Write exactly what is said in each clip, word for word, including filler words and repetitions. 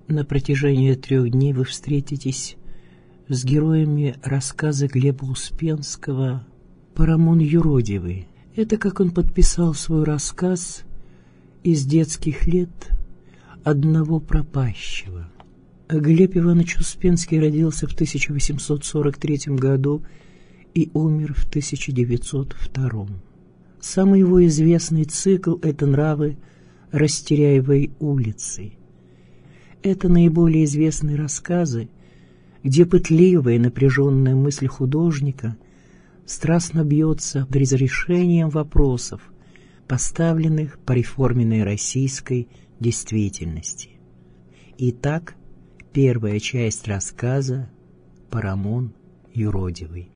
На протяжении трех дней вы встретитесь с героями рассказа Глеба Успенского «Парамон юродивый». Это как он подписал свой рассказ «Из детских лет одного пропащего». Глеб Иванович Успенский родился в тысяча восемьсот сорок третьем году и умер в тысяча девятьсот втором. Самый его известный цикл — это «Нравы Растеряевой улицы». Это наиболее известные рассказы, где пытливая и напряженная мысль художника страстно бьется над разрешением вопросов, поставленных по реформенной российской действительности. Итак, первая часть рассказа «Парамон юродивый».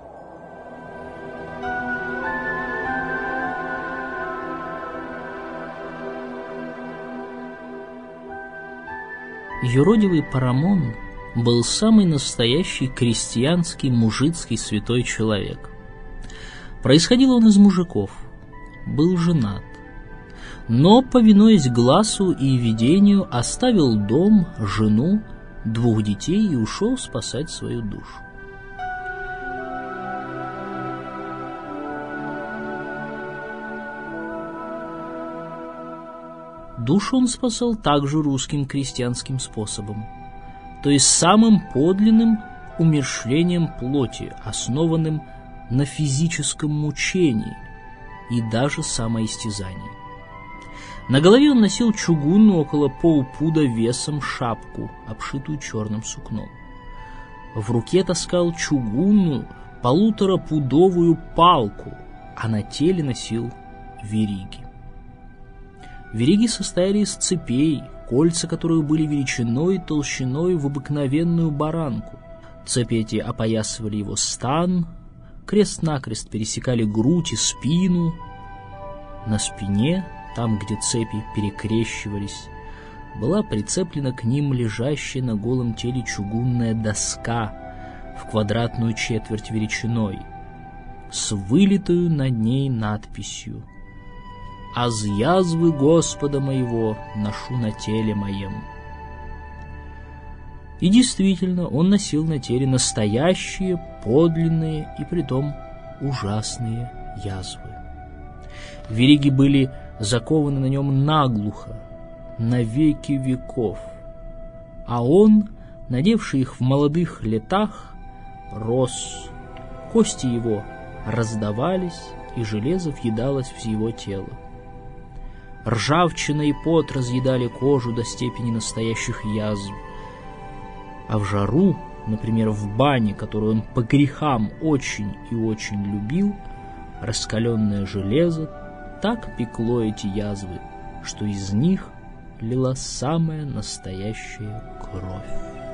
Юродивый Парамон был самый настоящий крестьянский, мужицкий святой человек. Происходил он из мужиков, был женат, но, повинуясь глазу и видению, оставил дом, жену, двух детей и ушел спасать свою душу. Душу он спасал также русским крестьянским способом, то есть самым подлинным умерщвлением плоти, основанным на физическом мучении и даже самоистязании. На голове он носил чугунную около полпуда весом шапку, обшитую черным сукном. В руке таскал чугунную полуторапудовую палку, а на теле носил вериги. Вериги состояли из цепей, кольца которых были величиной и толщиной в обыкновенную баранку. Цепи эти опоясывали его стан, крест-накрест пересекали грудь и спину. На спине, там, где цепи перекрещивались, была прицеплена к ним лежащая на голом теле чугунная доска в квадратную четверть величиной, с вылитую над ней надписью: «Аз язвы Господа моего ношу на теле моем». И действительно, он носил на теле настоящие, подлинные и притом ужасные язвы. Вериги были закованы на нем наглухо, на веки веков, а он, надевший их в молодых летах, рос, кости его раздавались, и железо въедалось в его тело. Ржавчина и пот разъедали кожу до степени настоящих язв. А в жару, например, в бане, которую он по грехам очень и очень любил, раскаленное железо так пекло эти язвы, что из них лила самая настоящая кровь.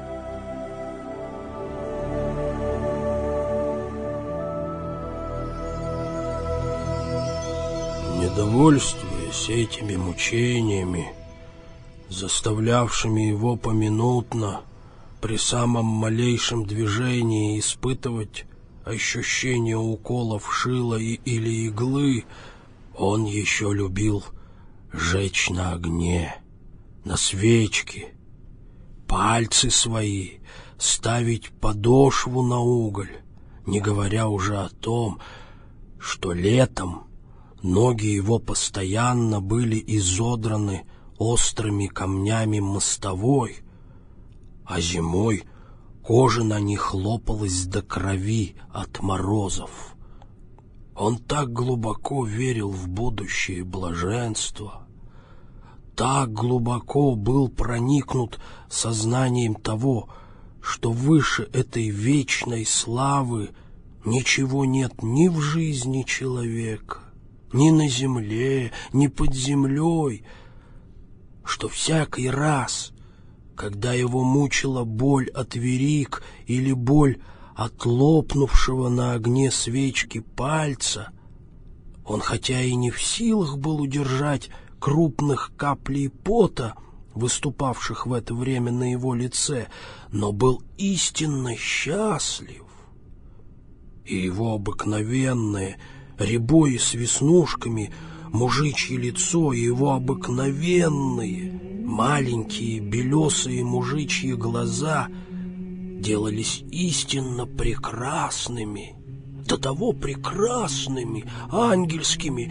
Недовольствуясь этими мучениями, заставлявшими его поминутно при самом малейшем движении испытывать ощущение уколов шила и, или иглы, он еще любил жечь на огне, на свечке, пальцы свои ставить подошву на уголь, не говоря уже о том, что летом ноги его постоянно были изодраны острыми камнями мостовой, а зимой кожа на них лопалась до крови от морозов. Он так глубоко верил в будущее блаженство, так глубоко был проникнут сознанием того, что выше этой вечной славы ничего нет ни в жизни человека, ни на земле, ни под землей, что всякий раз, когда его мучила боль от вериг или боль от лопнувшего на огне свечки пальца, он, хотя и не в силах был удержать крупных каплей пота, выступавших в это время на его лице, но был истинно счастлив, и его обыкновенное, рябое с веснушками, мужичье лицо и его обыкновенные, маленькие белесые мужичьи глаза делались истинно прекрасными, до того прекрасными, ангельскими,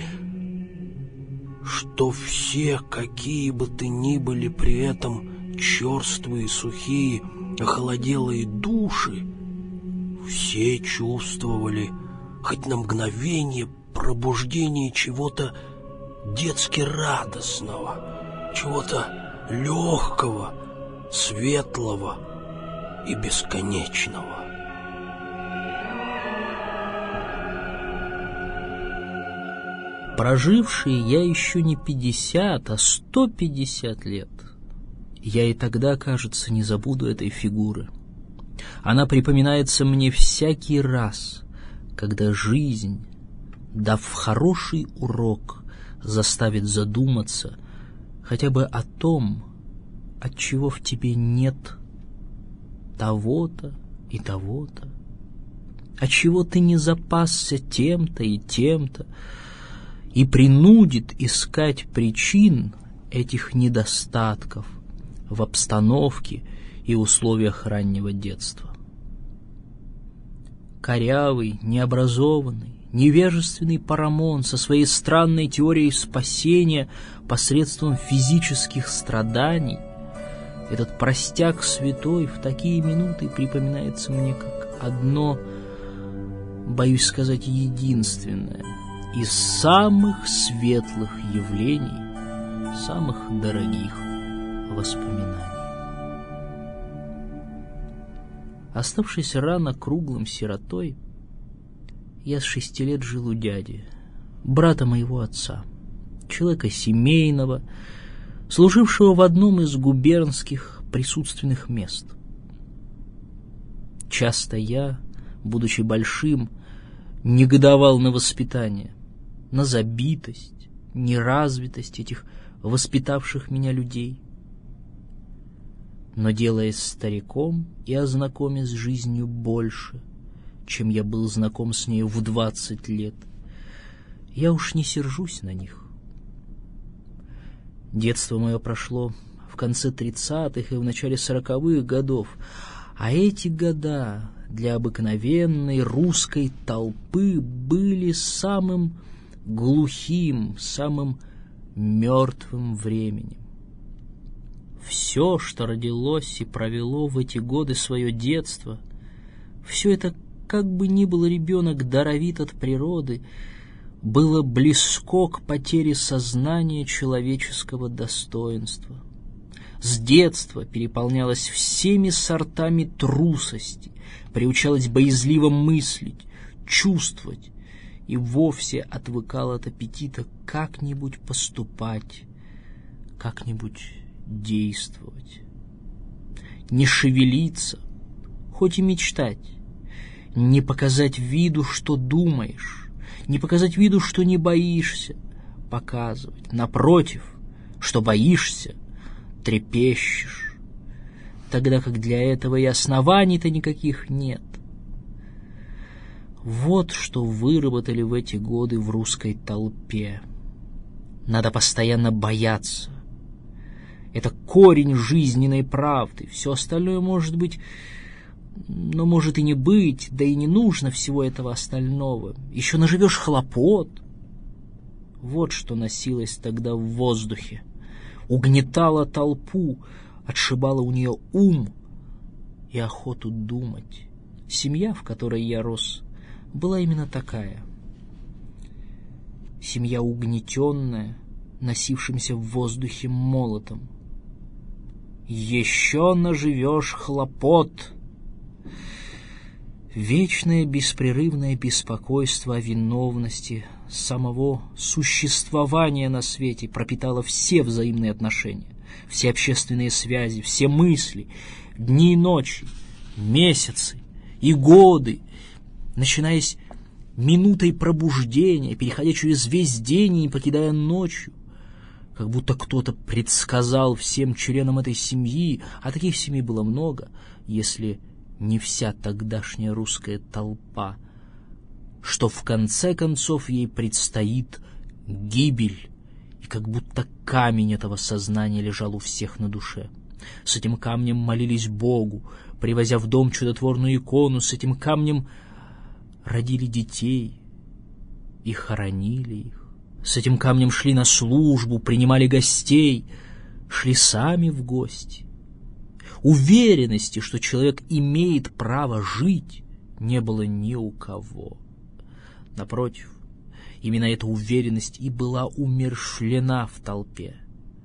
что все, какие бы ты ни были при этом черствые, сухие, охладелые души, все чувствовали хоть на мгновение пробуждение чего-то детски радостного, чего-то легкого, светлого и бесконечного. Проживший я еще не пятьдесят, а сто пятьдесят лет, я и тогда, кажется, не забуду этой фигуры. Она припоминается мне всякий раз, когда жизнь, дав хороший урок, заставит задуматься хотя бы о том, от чего в тебе нет того-то и того-то, от чего ты не запасся тем-то и тем-то, и принудит искать причин этих недостатков в обстановке и условиях раннего детства. Корявый, необразованный, невежественный Парамон со своей странной теорией спасения посредством физических страданий, этот простяк святой в такие минуты припоминается мне как одно, боюсь сказать, единственное из самых светлых явлений, самых дорогих воспоминаний. Оставшись рано круглым сиротой, я с шести лет жил у дяди, брата моего отца, человека семейного, служившего в одном из губернских присутственных мест. Часто я, будучи большим, негодовал на воспитание, на забитость, неразвитость этих воспитавших меня людей. Но, делаясь стариком и ознакомясь с жизнью больше, чем я был знаком с нею в двадцать лет, я уж не сержусь на них. Детство мое прошло в конце тридцатых и в начале сороковых годов, а эти года для обыкновенной русской толпы были самым глухим, самым мертвым временем. Все, что родилось и провело в эти годы свое детство, все это, как бы ни был ребенок даровит от природы, было близко к потере сознания человеческого достоинства. С детства переполнялось всеми сортами трусости, приучалось боязливо мыслить, чувствовать и вовсе отвыкал от аппетита как-нибудь поступать, как-нибудь действовать. Не шевелиться, хоть и мечтать, не показать виду, что думаешь, не показать виду, что не боишься, показывать, напротив, что боишься, трепещешь, тогда как для этого и оснований-то никаких нет. Вот что выработали в эти годы в русской толпе. Надо постоянно бояться. Это корень жизненной правды. Все остальное может быть, но может и не быть, да и не нужно всего этого остального. Еще наживешь хлопот. Вот что носилось тогда в воздухе. Угнетало толпу, отшибало у нее ум и охоту думать. Семья, в которой я рос, была именно такая. Семья угнетенная, носившимся в воздухе молотом. Еще наживешь хлопот. Вечное беспрерывное беспокойство о виновности самого существования на свете пропитало все взаимные отношения, все общественные связи, все мысли, дни и ночи, месяцы и годы, начиная с минутой пробуждения, переходя через весь день и не покидая ночью, как будто кто-то предсказал всем членам этой семьи, а таких семей было много, если не вся тогдашняя русская толпа, что в конце концов ей предстоит гибель и как будто камень этого сознания лежал у всех на душе. С этим камнем молились Богу, привозя в дом чудотворную икону, с этим камнем родили детей и хоронили их. С этим камнем шли на службу, принимали гостей, шли сами в гости. Уверенности, что человек имеет право жить, не было ни у кого. Напротив, именно эта уверенность и была умерщвлена в толпе.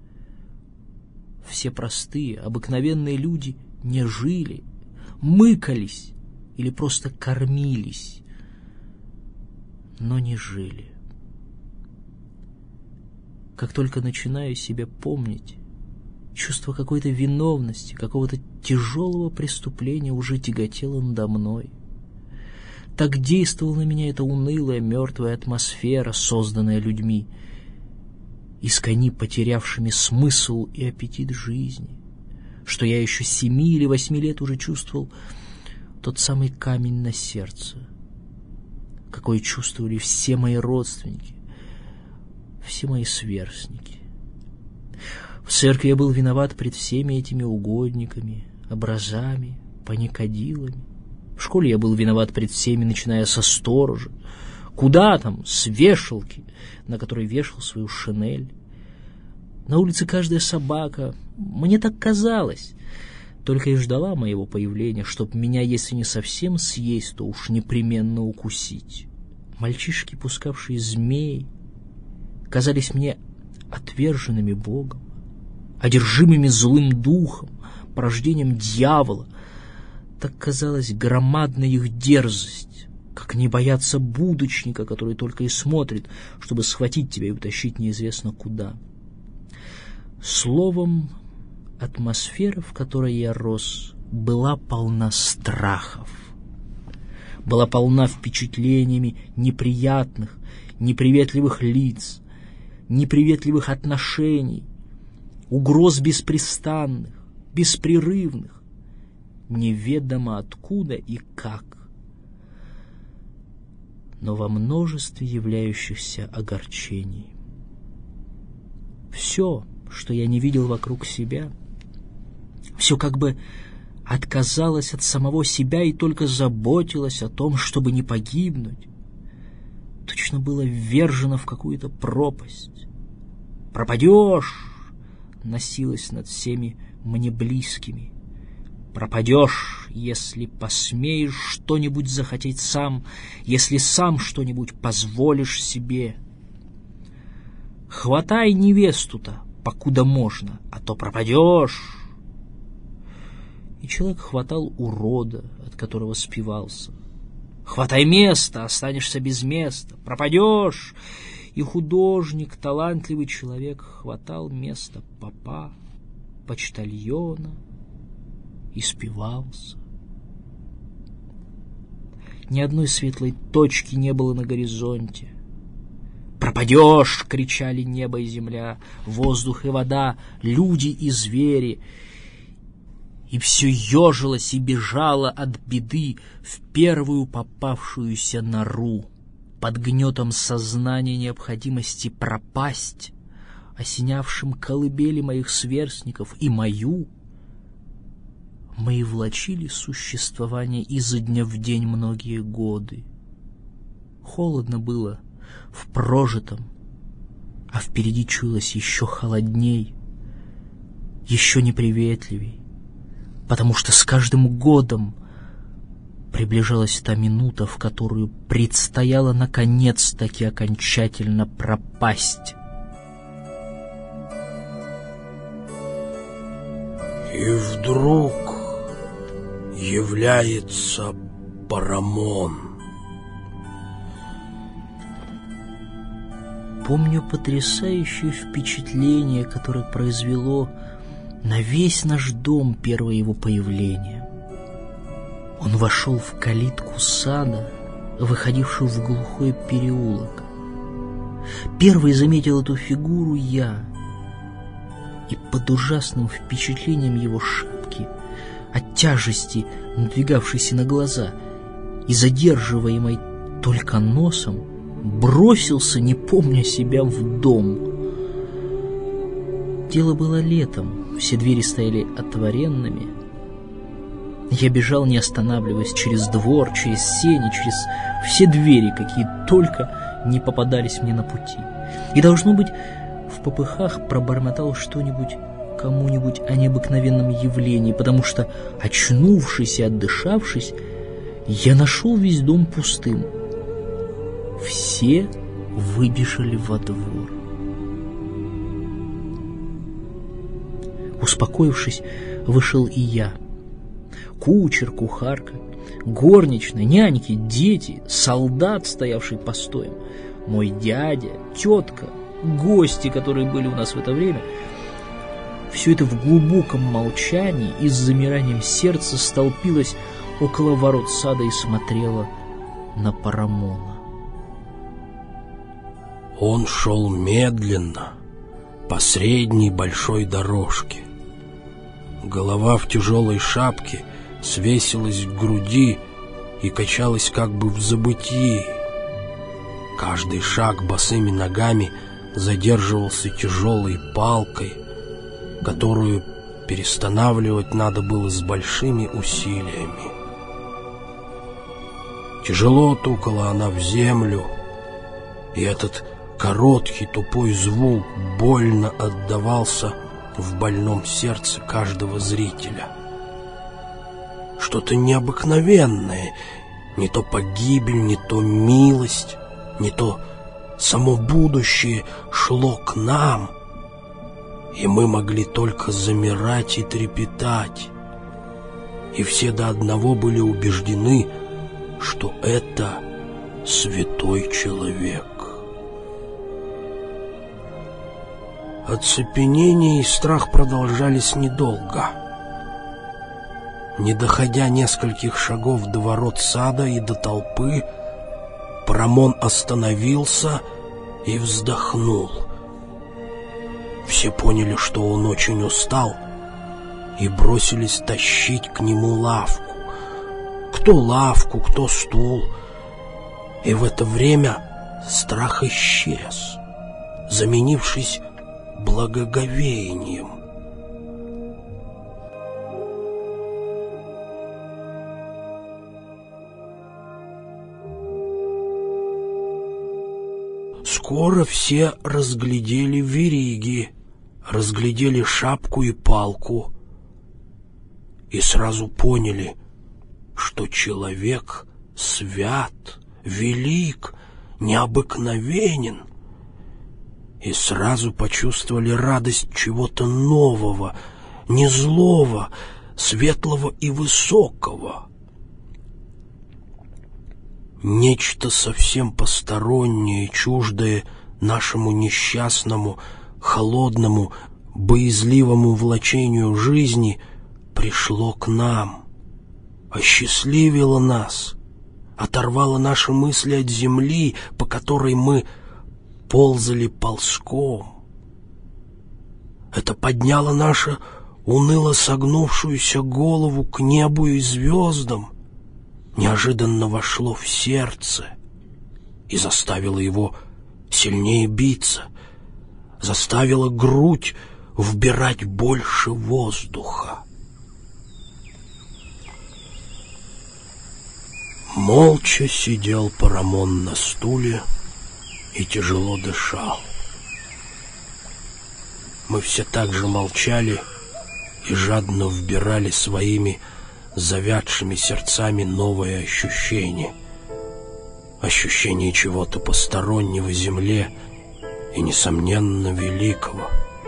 Все простые, обыкновенные люди не жили, мыкались или просто кормились, но не жили. Как только начинаю себя помнить, чувство какой-то виновности, какого-то тяжелого преступления уже тяготело надо мной. Так действовала на меня эта унылая, мертвая атмосфера, созданная людьми, искони потерявшими смысл и аппетит жизни, что я еще семи или восьми лет уже чувствовал тот самый камень на сердце, какой чувствовали все мои родственники, все мои сверстники. В церкви я был виноват пред всеми этими угодниками, образами, паникадилами. В школе я был виноват пред всеми, начиная со сторожа. Куда там, с вешалки, на которой вешал свою шинель. На улице каждая собака, мне так казалось, только и ждала моего появления, чтоб меня, если не совсем съесть, то уж непременно укусить. Мальчишки, пускавшие змей, казались мне отверженными Богом, одержимыми злым духом, порождением дьявола. Так казалась громадна их дерзость, как не бояться будочника, который только и смотрит, чтобы схватить тебя и утащить неизвестно куда. Словом, атмосфера, в которой я рос, была полна страхов, была полна впечатлениями неприятных, неприветливых лиц, неприветливых отношений, угроз беспрестанных, беспрерывных, неведомо откуда и как, но во множестве являющихся огорчений. Все, что я не видел вокруг себя, все как бы отказалось от самого себя и только заботилось о том, чтобы не погибнуть, точно было ввержено в какую-то пропасть. «Пропадешь!» носилось над всеми мне близкими. «Пропадешь, если посмеешь что-нибудь захотеть сам, если сам что-нибудь позволишь себе. Хватай невесту-то, покуда можно, а то пропадешь». И человек хватал урода, от которого спивался. «Хватай место, останешься без места, пропадешь». И художник, талантливый человек, хватал место попа, почтальона и спивался. Ни одной светлой точки не было на горизонте. «Пропадешь!» — кричали небо и земля, воздух и вода, люди и звери. И все ежилось и бежало от беды в первую попавшуюся нору, под гнетом сознания необходимости пропасть, осенявшим колыбели моих сверстников и мою. Мы и влачили существование изо дня в день многие годы. Холодно было в прожитом, а впереди чуялось еще холодней, еще неприветливей, потому что с каждым годом приближалась та минута, в которую предстояло наконец-таки окончательно пропасть. И вдруг является Парамон. Помню потрясающее впечатление, которое произвело на весь наш дом первое его появление. Он вошел в калитку сада, выходившую в глухой переулок. Первый заметил эту фигуру я, и под ужасным впечатлением его шапки, от тяжести, надвигавшейся на глаза, и задерживаемой только носом, бросился, не помня себя, в дом. Дело было летом, все двери стояли отворенными. Я бежал, не останавливаясь, через двор, через сени, через все двери, какие только не попадались мне на пути. И, должно быть, в попыхах пробормотал что-нибудь кому-нибудь о необыкновенном явлении, потому что, очнувшись и отдышавшись, я нашел весь дом пустым. Все выбежали во двор. Успокоившись, вышел и я. Кучер, кухарка, горничная, няньки, дети, солдат, стоявший постоем, мой дядя, тетка, гости, которые были у нас в это время. Все это в глубоком молчании и с замиранием сердца столпилось около ворот сада и смотрело на Парамона. Он шел медленно по средней большой дорожке. Голова в тяжелой шапке свесилась к груди и качалась как бы в забытии. Каждый шаг босыми ногами задерживался тяжелой палкой, которую перестанавливать надо было с большими усилиями. Тяжело тукала она в землю, и этот короткий тупой звук больно отдавался в больном сердце каждого зрителя. Что-то необыкновенное, не то погибель, не то милость, не то само будущее шло к нам, и мы могли только замирать и трепетать, и все до одного были убеждены, что это святой человек. Оцепенение и страх продолжались недолго. Не доходя нескольких шагов до ворот сада и до толпы, Парамон остановился и вздохнул. Все поняли, что он очень устал, и бросились тащить к нему лавку. Кто лавку, кто стул. И в это время страх исчез, заменившись благоговением. Скоро все разглядели вериги, разглядели шапку и палку, и сразу поняли, что человек свят, велик, необыкновенен, и сразу почувствовали радость чего-то нового, не злого, светлого и высокого. Нечто совсем постороннее, чуждое нашему несчастному, холодному, боязливому влачению жизни пришло к нам, осчастливило нас, оторвало наши мысли от земли, по которой мы ползали ползком. Это подняло нашу уныло согнувшуюся голову к небу и звездам, неожиданно вошло в сердце и заставило его сильнее биться, заставило грудь вбирать больше воздуха. Молча сидел Парамон на стуле и тяжело дышал. Мы все так же молчали и жадно вбирали своими завядшими сердцами новое ощущение. Ощущение чего-то постороннего земле и, несомненно, великого.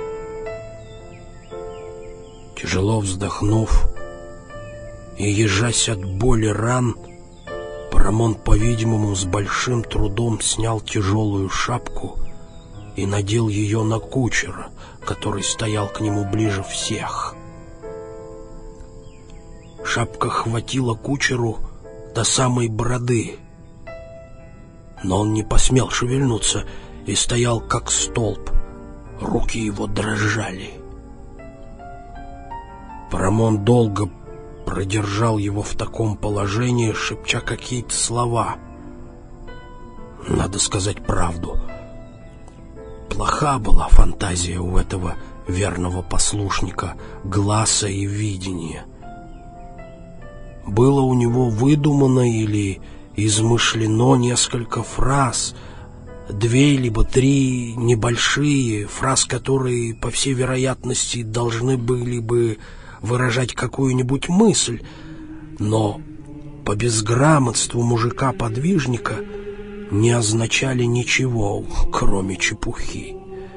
Тяжело вздохнув и ежась от боли ран, Парамон, по-видимому, с большим трудом снял тяжелую шапку и надел ее на кучера, который стоял к нему ближе всех. Шапка хватила кучеру до самой бороды, но он не посмел шевельнуться и стоял как столб. Руки его дрожали. Парамон долго продержал его в таком положении, шепча какие-то слова. Надо сказать правду. Плоха была фантазия у этого верного послушника гласа и видения. Было у него выдумано или измышлено несколько фраз, две либо три небольшие, фраз, которые, по всей вероятности, должны были бы выражать какую-нибудь мысль, но по безграмотству мужика-подвижника не означали ничего, кроме чепухи.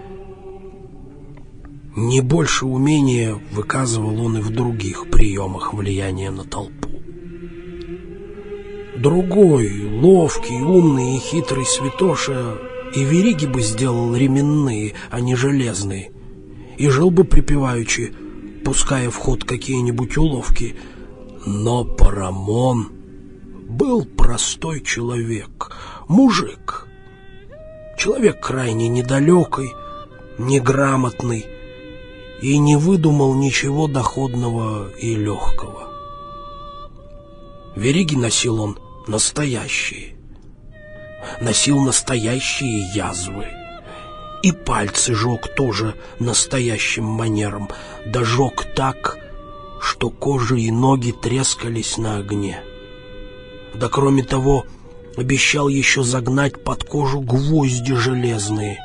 Не больше умения выказывал он и в других приемах влияния на толпу. Другой, ловкий, умный и хитрый святоша и вериги бы сделал ременные, а не железные, и жил бы припеваючи, пуская в ход какие-нибудь уловки. Но Парамон был простой человек, мужик, человек крайне недалекий, неграмотный, и не выдумал ничего доходного и легкого. Вериги носил он настоящие, носил настоящие язвы, и пальцы жег тоже настоящим манером, да жег так, что кожа и ноги трескались на огне. Да кроме того, обещал еще загнать под кожу гвозди железные.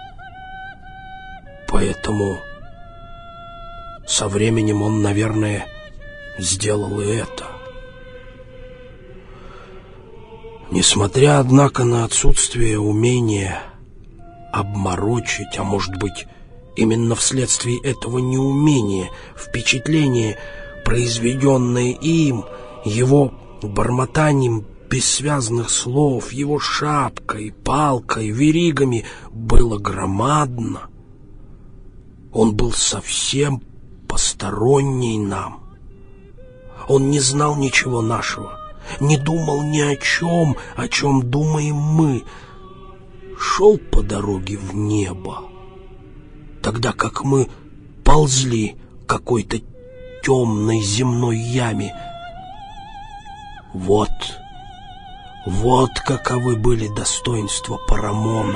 Поэтому со временем он, наверное, сделал и это. Несмотря, однако, на отсутствие умения обморочить, а может быть, именно вследствие этого неумения, впечатление, произведенное им, его бормотанием бессвязных слов, его шапкой, палкой, веригами, было громадно. Он был совсем посторонний нам. Он не знал ничего нашего, не думал ни о чем, о чем думаем мы. Шел по дороге в небо, тогда как мы ползли к какой-то темной земной яме. Вот, вот каковы были достоинства Парамона.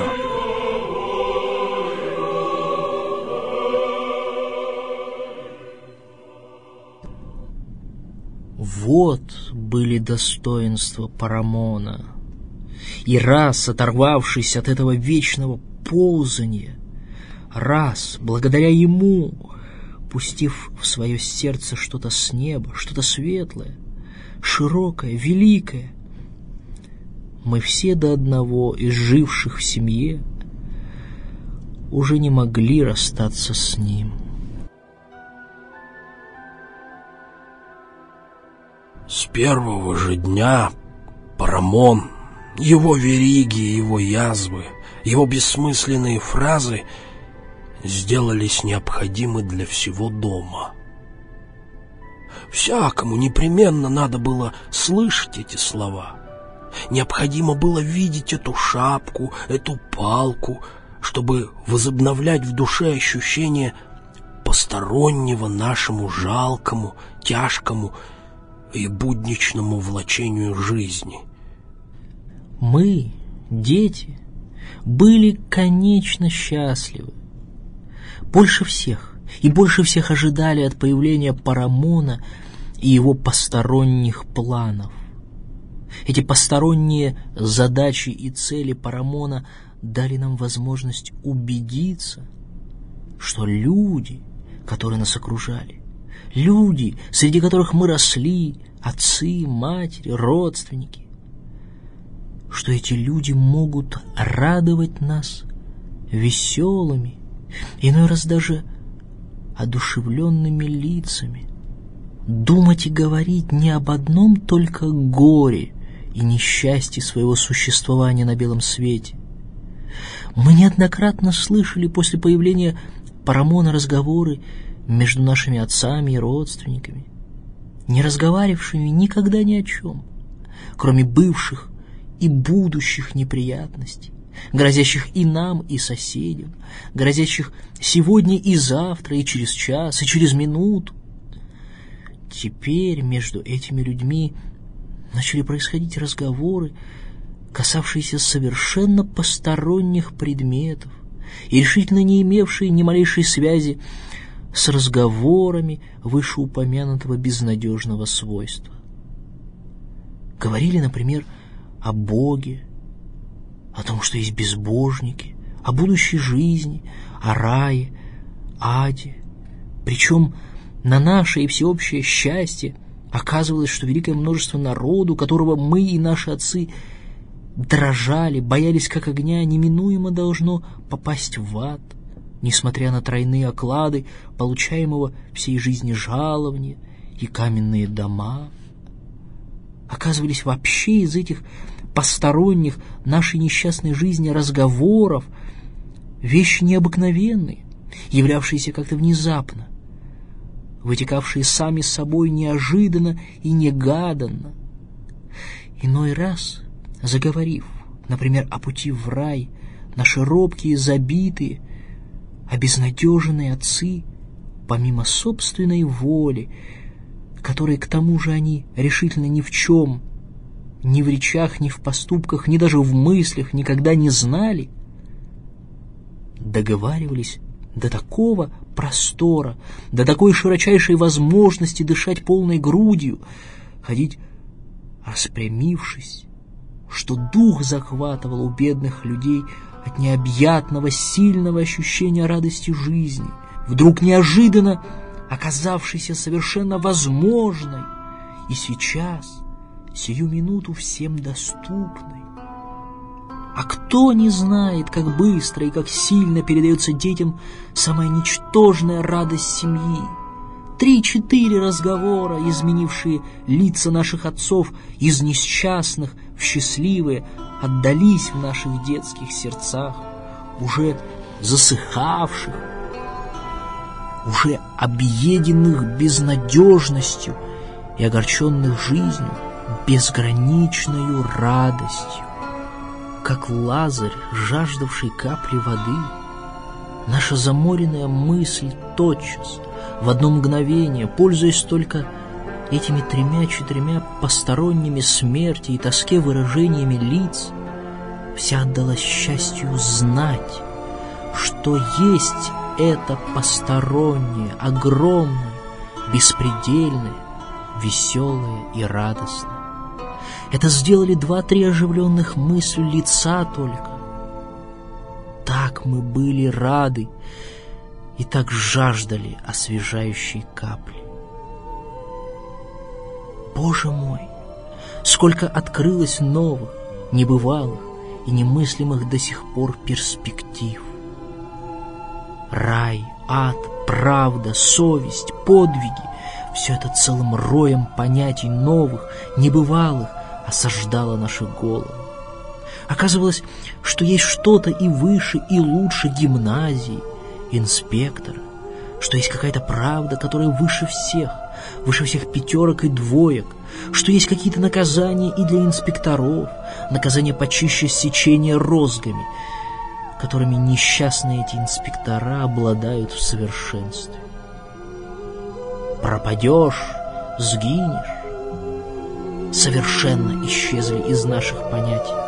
Вот были достоинства Парамона. И раз, оторвавшись от этого вечного ползания, раз, благодаря ему, пустив в свое сердце что-то с неба, что-то светлое, широкое, великое, мы все до одного из живших в семье уже не могли расстаться с ним. С первого же дня Парамон, его вериги, его язвы, его бессмысленные фразы сделались необходимы для всего дома. Всякому непременно надо было слышать эти слова. Необходимо было видеть эту шапку, эту палку, чтобы возобновлять в душе ощущение постороннего нашему жалкому, тяжкому и будничному влачению жизни. Мы, дети, были конечно счастливы. Больше всех и больше всех ожидали от появления Парамона и его посторонних планов. Эти посторонние задачи и цели Парамона дали нам возможность убедиться, что люди, которые нас окружали, люди, среди которых мы росли, отцы, матери, родственники, что эти люди могут радовать нас веселыми, иной раз даже одушевленными лицами, думать и говорить не об одном только горе и несчастье своего существования на белом свете. Мы неоднократно слышали после появления Парамона разговоры между нашими отцами и родственниками, не разговаривавшими никогда ни о чем, кроме бывших и будущих неприятностей, грозящих и нам, и соседям, грозящих сегодня и завтра, и через час, и через минуту. Теперь между этими людьми начали происходить разговоры, касавшиеся совершенно посторонних предметов и решительно не имевшие ни малейшей связи с разговорами вышеупомянутого безнадежного свойства. Говорили, например, о Боге, о том, что есть безбожники, о будущей жизни, о рае, аде. Причем на наше и всеобщее счастье оказывалось, что великое множество народу, которого мы и наши отцы дрожали, боялись как огня, неминуемо должно попасть в ад, несмотря на тройные оклады получаемого всей жизни жалования и каменные дома. Оказывались вообще из этих посторонних нашей несчастной жизни разговоров вещи необыкновенные, являвшиеся как-то внезапно, вытекавшие сами собой неожиданно и негаданно. Иной раз, заговорив, например, о пути в рай, наши робкие, забитые, обезнадеженные отцы, помимо собственной воли, которой к тому же они решительно ни в чем, ни в речах, ни в поступках, ни даже в мыслях никогда не знали, договаривались до такого простора, до такой широчайшей возможности дышать полной грудью, ходить распрямившись, что дух захватывал у бедных людей от необъятного, сильного ощущения радости жизни, вдруг неожиданно оказавшейся совершенно возможной и сейчас, сию минуту всем доступной. А кто не знает, как быстро и как сильно передается детям самая ничтожная радость семьи? Три-четыре разговора, изменившие лица наших отцов из несчастных в счастливые, отдались в наших детских сердцах, уже засыхавших, уже объеденных безнадежностью и огорченных жизнью, безграничною радостью. Как Лазарь, жаждавший капли воды, наша заморенная мысль тотчас, в одно мгновение, пользуясь только этими тремя-четырьмя посторонними смерти и тоске выражениями лиц, вся отдалась счастью знать, что есть это постороннее, огромное, беспредельное, веселое и радостное. Это сделали два-три оживленных мыслью лица только. Так мы были рады и так жаждали освежающей капли. Боже мой, сколько открылось новых, небывалых и немыслимых до сих пор перспектив! Рай, ад, правда, совесть, подвиги — все это целым роем понятий новых, небывалых осаждало наши головы. Оказывалось, что есть что-то и выше, и лучше гимназии, инспектора, что есть какая-то правда, которая выше всех, выше всех пятерок и двоек, что есть какие-то наказания и для инспекторов, наказания почище сечения розгами, которыми несчастные эти инспектора обладают в совершенстве. Пропадешь, сгинешь. Совершенно исчезли из наших понятий